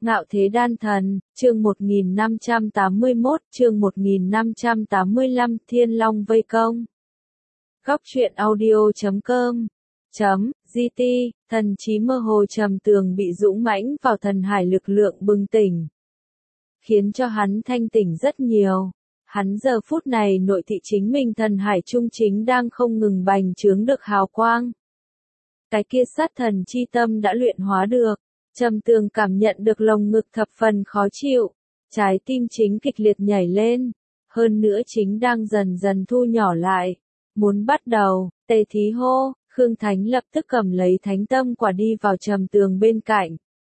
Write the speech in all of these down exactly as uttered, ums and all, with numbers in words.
Ngạo Thế Đan Thần, chương một nghìn năm trăm tám mươi mốt, chương một nghìn năm trăm tám mươi lăm, Thiên Long vây công. Góc truyện audio chấm com chấm gt, thần trí mơ hồ Trầm Tường bị dũng mãnh vào thần hải lực lượng bừng tỉnh, khiến cho hắn thanh tỉnh rất nhiều. Hắn giờ phút này nội thị chính mình thần hải trung chính đang không ngừng bành trướng được hào quang. Cái kia sát thần chi tâm đã luyện hóa được. Trầm Tường cảm nhận được lồng ngực thập phần khó chịu, trái tim chính kịch liệt nhảy lên, hơn nữa chính đang dần dần thu nhỏ lại. Muốn bắt đầu, Tề Thí hô, Khương Thánh lập tức cầm lấy thánh tâm quả đi vào Trầm Tường bên cạnh.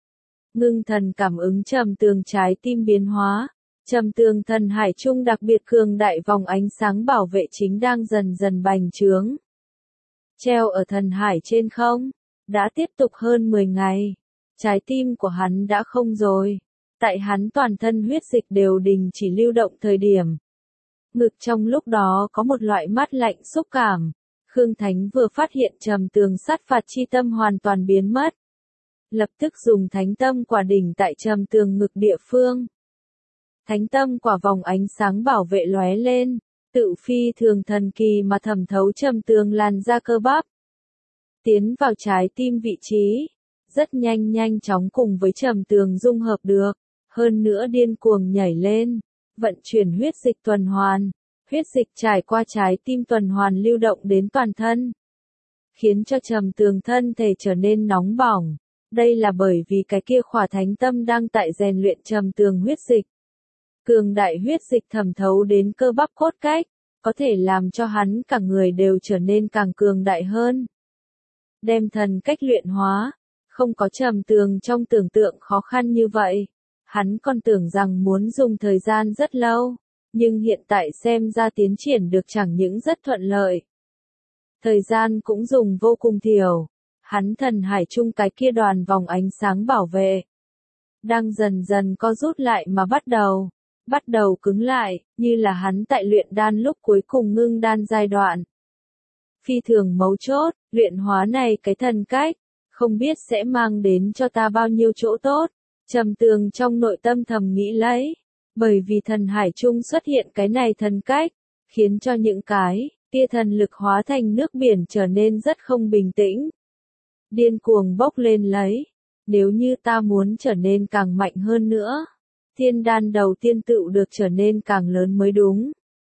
Ngưng thần cảm ứng Trầm Tường trái tim biến hóa, Trầm Tường thần hải trung đặc biệt cường đại vòng ánh sáng bảo vệ chính đang dần dần bành trướng. Treo ở thần hải trên không, đã tiếp tục hơn mười ngày. Trái tim của hắn đã không rồi. Tại hắn toàn thân huyết dịch đều đình chỉ lưu động thời điểm. Ngực trong lúc đó có một loại mát lạnh xúc cảm. Khương Thánh vừa phát hiện Trầm Tường sát phạt chi tâm hoàn toàn biến mất. Lập tức dùng thánh tâm quả đỉnh tại Trầm Tường ngực địa phương. Thánh tâm quả vòng ánh sáng bảo vệ lóe lên. Tự phi thường thần kỳ mà thẩm thấu Trầm Tường làn da cơ bắp. Tiến vào trái tim vị trí. Rất nhanh nhanh chóng cùng với Trầm Tường dung hợp được, hơn nữa điên cuồng nhảy lên, vận chuyển huyết dịch tuần hoàn, huyết dịch trải qua trái tim tuần hoàn lưu động đến toàn thân, khiến cho Trầm Tường thân thể trở nên nóng bỏng. Đây là bởi vì cái kia khỏa thánh tâm đang tại rèn luyện Trầm Tường huyết dịch. Cường đại huyết dịch thẩm thấu đến cơ bắp cốt cách, có thể làm cho hắn cả người đều trở nên càng cường đại hơn. Đem thần cách luyện hóa. Không có Trầm Tường trong tưởng tượng khó khăn như vậy. Hắn còn tưởng rằng muốn dùng thời gian rất lâu, nhưng hiện tại xem ra tiến triển được chẳng những rất thuận lợi. Thời gian cũng dùng vô cùng thiểu. Hắn thần hải chung cái kia đoàn vòng ánh sáng bảo vệ. Đang dần dần co rút lại mà bắt đầu. Bắt đầu cứng lại, như là hắn tại luyện đan lúc cuối cùng ngưng đan giai đoạn. Phi thường mấu chốt, luyện hóa này cái thần cách. Không biết sẽ mang đến cho ta bao nhiêu chỗ tốt. Trầm Tường trong nội tâm thầm nghĩ lấy. Bởi vì thần hải trung xuất hiện cái này thần cách, khiến cho những cái tia thần lực hóa thành nước biển trở nên rất không bình tĩnh. Điên cuồng bốc lên lấy. Nếu như ta muốn trở nên càng mạnh hơn nữa, thiên đan đầu tiên tựu được trở nên càng lớn mới đúng.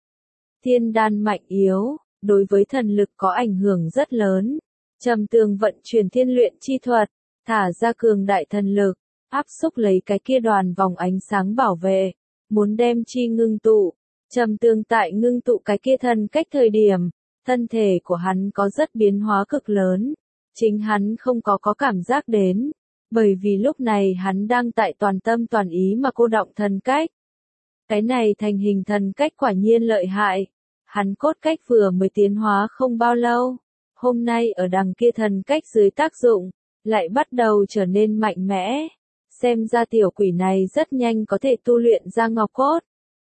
Thiên đan mạnh yếu, đối với thần lực có ảnh hưởng rất lớn. Trầm Tường vận chuyển thiên luyện chi thuật, thả ra cường đại thần lực, áp xúc lấy cái kia đoàn vòng ánh sáng bảo vệ, muốn đem chi ngưng tụ. Trầm Tường tại ngưng tụ cái kia thần cách thời điểm, thân thể của hắn có rất biến hóa cực lớn, chính hắn không có có cảm giác đến, bởi vì lúc này hắn đang tại toàn tâm toàn ý mà cô động thần cách. Cái này thành hình thần cách quả nhiên lợi hại, hắn cốt cách vừa mới tiến hóa không bao lâu. Hôm nay ở đằng kia thần cách dưới tác dụng, lại bắt đầu trở nên mạnh mẽ. Xem ra tiểu quỷ này rất nhanh có thể tu luyện ra ngọc cốt.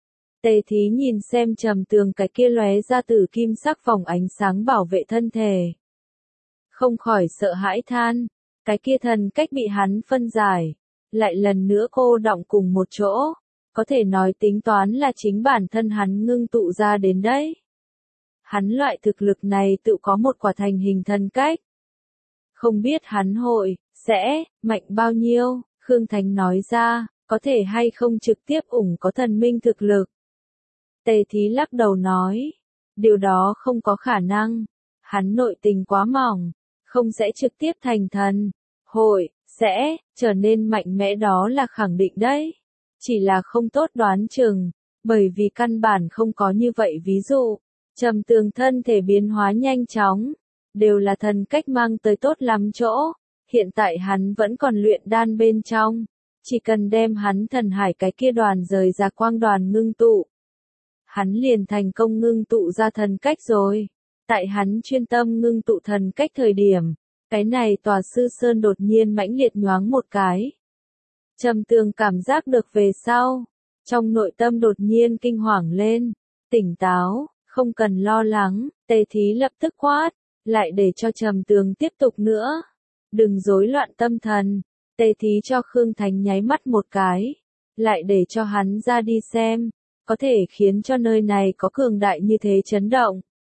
Tề Thí nhìn xem Trầm Tường cái kia lóe ra từ kim sắc vòng ánh sáng bảo vệ thân thể. Không khỏi sợ hãi than, cái kia thần cách bị hắn phân giải, lại lần nữa cô đọng cùng một chỗ. Có thể nói tính toán là chính bản thân hắn ngưng tụ ra đến đấy. Hắn loại thực lực này tự có một quả thành hình thần cách. Không biết hắn hội, sẽ, mạnh bao nhiêu, Khương Thánh nói ra, có thể hay không trực tiếp ủng có thần minh thực lực. Tề Thí lắc đầu nói, điều đó không có khả năng, hắn nội tình quá mỏng, không sẽ trực tiếp thành thần, hội, sẽ, trở nên mạnh mẽ đó là khẳng định đấy. Chỉ là không tốt đoán chừng, bởi vì căn bản không có như vậy ví dụ. Trầm Tường thân thể biến hóa nhanh chóng, đều là thần cách mang tới tốt lắm chỗ. Hiện tại hắn vẫn còn luyện đan bên trong, chỉ cần đem hắn thần hải cái kia đoàn rời ra quang đoàn ngưng tụ. Hắn liền thành công ngưng tụ ra thần cách rồi. Tại hắn chuyên tâm ngưng tụ thần cách thời điểm, cái này tòa sư sơn đột nhiên mãnh liệt nhoáng một cái. Trầm Tường cảm giác được về sau, trong nội tâm đột nhiên kinh hoàng lên, tỉnh táo. Không cần lo lắng, Tề Thí lập tức quát, lại để cho Trầm Tường tiếp tục nữa. Đừng rối loạn tâm thần, Tề Thí cho Khương Thánh nháy mắt một cái, lại để cho hắn ra đi xem, có thể khiến cho nơi này có cường đại như thế chấn động.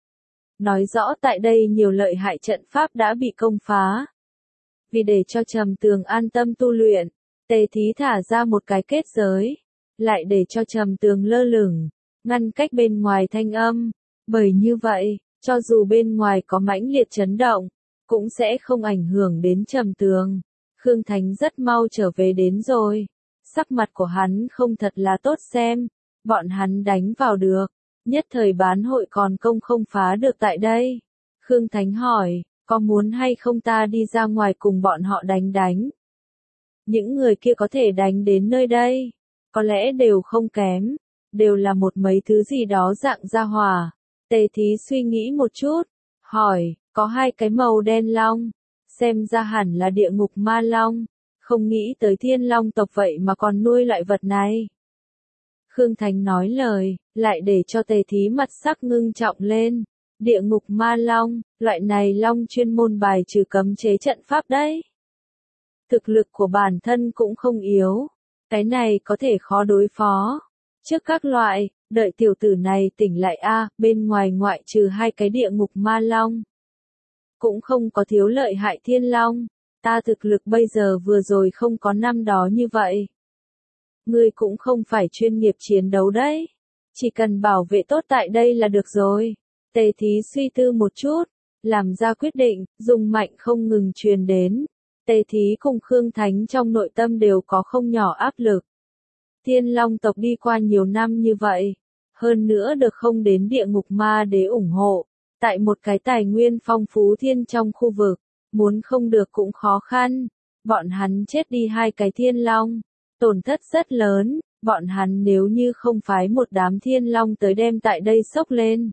Nói rõ tại đây nhiều lợi hại trận pháp đã bị công phá. Vì để cho Trầm Tường an tâm tu luyện, Tề Thí thả ra một cái kết giới, lại để cho Trầm Tường lơ lửng, ngăn cách bên ngoài thanh âm, bởi như vậy, cho dù bên ngoài có mãnh liệt chấn động, cũng sẽ không ảnh hưởng đến Trầm Tường. Khương Thánh rất mau trở về đến rồi, sắc mặt của hắn không thật là tốt xem, bọn hắn đánh vào được, nhất thời bán hội còn công không phá được tại đây. Khương Thánh hỏi, có muốn hay không ta đi ra ngoài cùng bọn họ đánh đánh? Những người kia có thể đánh đến nơi đây, có lẽ đều không kém, đều là một mấy thứ gì đó dạng gia hỏa. Tề Thí suy nghĩ một chút, hỏi, có hai cái màu đen long, xem ra hẳn là địa ngục ma long, không nghĩ tới thiên long tộc vậy mà còn nuôi loại vật này. Khương Thánh nói lời, lại để cho Tề Thí mặt sắc ngưng trọng lên. Địa ngục ma long, loại này long chuyên môn bài trừ cấm chế trận pháp đấy. Thực lực của bản thân cũng không yếu, cái này có thể khó đối phó. Trước các loại, đợi tiểu tử này tỉnh lại a, bên ngoài ngoại trừ hai cái địa ngục ma long, cũng không có thiếu lợi hại thiên long, ta thực lực bây giờ vừa rồi không có năm đó như vậy. Ngươi cũng không phải chuyên nghiệp chiến đấu đấy, chỉ cần bảo vệ tốt tại đây là được rồi. Tề Thí suy tư một chút, làm ra quyết định, dùng mạnh không ngừng truyền đến. Tề Thí cùng Khương Thánh trong nội tâm đều có không nhỏ áp lực. Thiên Long tộc đi qua nhiều năm như vậy, hơn nữa được không đến địa ngục ma đế ủng hộ, tại một cái tài nguyên phong phú thiên trong khu vực, muốn không được cũng khó khăn. Bọn hắn chết đi hai cái Thiên Long, tổn thất rất lớn, bọn hắn nếu như không phái một đám Thiên Long tới đem tại đây sốc lên,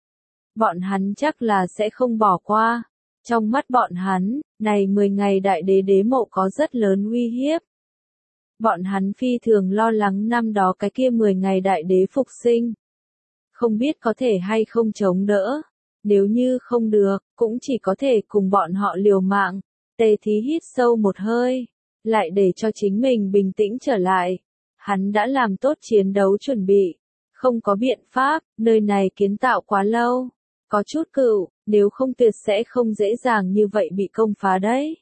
bọn hắn chắc là sẽ không bỏ qua. Trong mắt bọn hắn, này mười ngày đại đế đế mộ có rất lớn uy hiếp. Bọn hắn phi thường lo lắng năm đó cái kia mười ngày đại đế phục sinh. Không biết có thể hay không chống đỡ. Nếu như không được, cũng chỉ có thể cùng bọn họ liều mạng. Tề Thí hít sâu một hơi, lại để cho chính mình bình tĩnh trở lại. Hắn đã làm tốt chiến đấu chuẩn bị. Không có biện pháp, nơi này kiến tạo quá lâu. Có chút cựu, nếu không tuyệt sẽ không dễ dàng như vậy bị công phá đấy.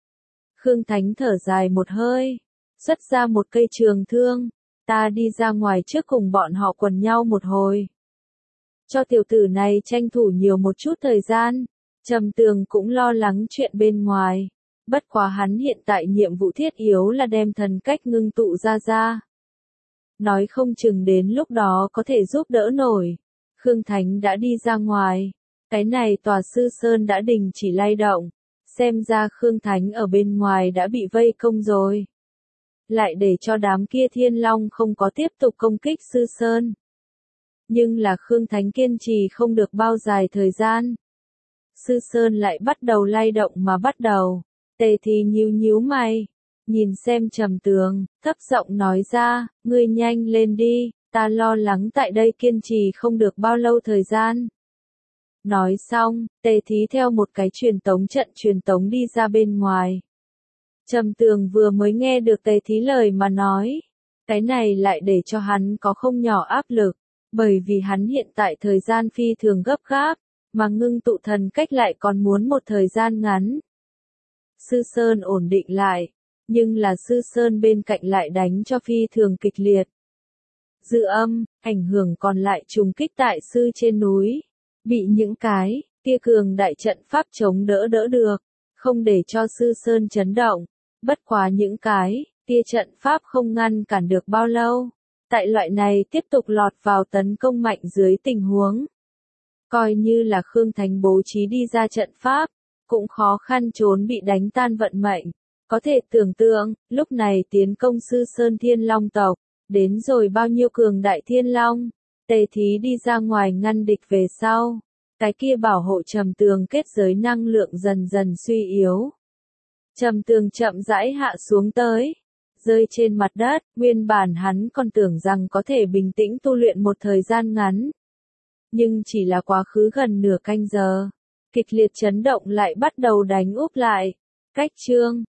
Khương Thánh thở dài một hơi, xuất ra một cây trường thương, ta đi ra ngoài trước cùng bọn họ quần nhau một hồi. Cho tiểu tử này tranh thủ nhiều một chút thời gian, Trầm Tường cũng lo lắng chuyện bên ngoài, bất quá hắn hiện tại nhiệm vụ thiết yếu là đem thần cách ngưng tụ ra ra. Nói không chừng đến lúc đó có thể giúp đỡ nổi. Khương Thánh đã đi ra ngoài, cái này tòa sư sơn đã đình chỉ lay động, xem ra Khương Thánh ở bên ngoài đã bị vây công rồi. Lại để cho đám kia Thiên Long không có tiếp tục công kích sư sơn. Nhưng là Khương Thánh kiên trì không được bao dài thời gian. Sư sơn lại bắt đầu lay động mà bắt đầu, Tề Thí nhíu nhíu mày, nhìn xem Trầm Tường, thấp giọng nói ra, ngươi nhanh lên đi. Ta lo lắng tại đây kiên trì không được bao lâu thời gian. Nói xong, Tề Thí theo một cái truyền tống trận truyền tống đi ra bên ngoài. Trầm Tường vừa mới nghe được Tề Thí lời mà nói. Cái này lại để cho hắn có không nhỏ áp lực, bởi vì hắn hiện tại thời gian phi thường gấp gáp, mà ngưng tụ thần cách lại còn muốn một thời gian ngắn. Sư Sơn ổn định lại, nhưng là Sư Sơn bên cạnh lại đánh cho phi thường kịch liệt. Dư âm, ảnh hưởng còn lại trùng kích tại sư trên núi, bị những cái kia cường đại trận pháp chống đỡ đỡ được, không để cho sư sơn chấn động. Bất quá những cái kia trận pháp không ngăn cản được bao lâu. Tại loại này tiếp tục lọt vào tấn công mạnh dưới tình huống, coi như là Khương Thánh bố trí đi ra trận pháp, cũng khó khăn trốn bị đánh tan vận mệnh. Có thể tưởng tượng, lúc này tiến công sư sơn Thiên Long tộc. Đến rồi bao nhiêu cường đại Thiên Long, Tề Thí đi ra ngoài ngăn địch về sau, cái kia bảo hộ Trầm Tường kết giới năng lượng dần dần suy yếu. Trầm Tường chậm rãi hạ xuống tới, rơi trên mặt đất, nguyên bản hắn còn tưởng rằng có thể bình tĩnh tu luyện một thời gian ngắn. Nhưng chỉ là quá khứ gần nửa canh giờ, kịch liệt chấn động lại bắt đầu đánh úp lại. Cách chương